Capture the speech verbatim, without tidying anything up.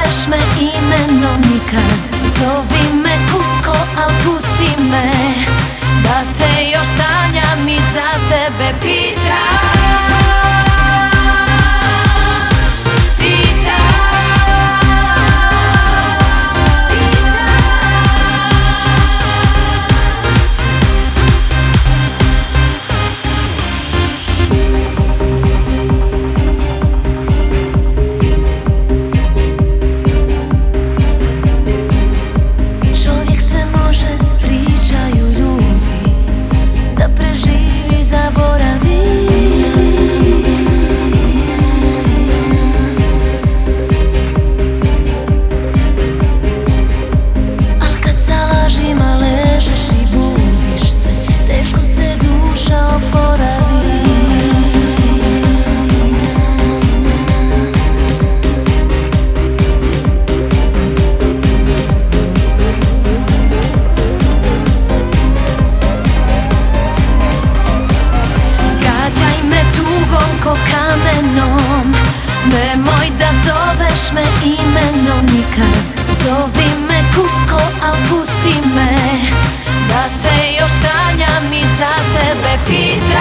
zoveš me imenom nikad. Zovi me kuko, al pusti me, da te još sanjam i za tebe pitam. Ko kamenom, nemoj da zoveš me imenom nikad. Zovi me kuko, al pusti me, da te još sanjam i za tebe pitam.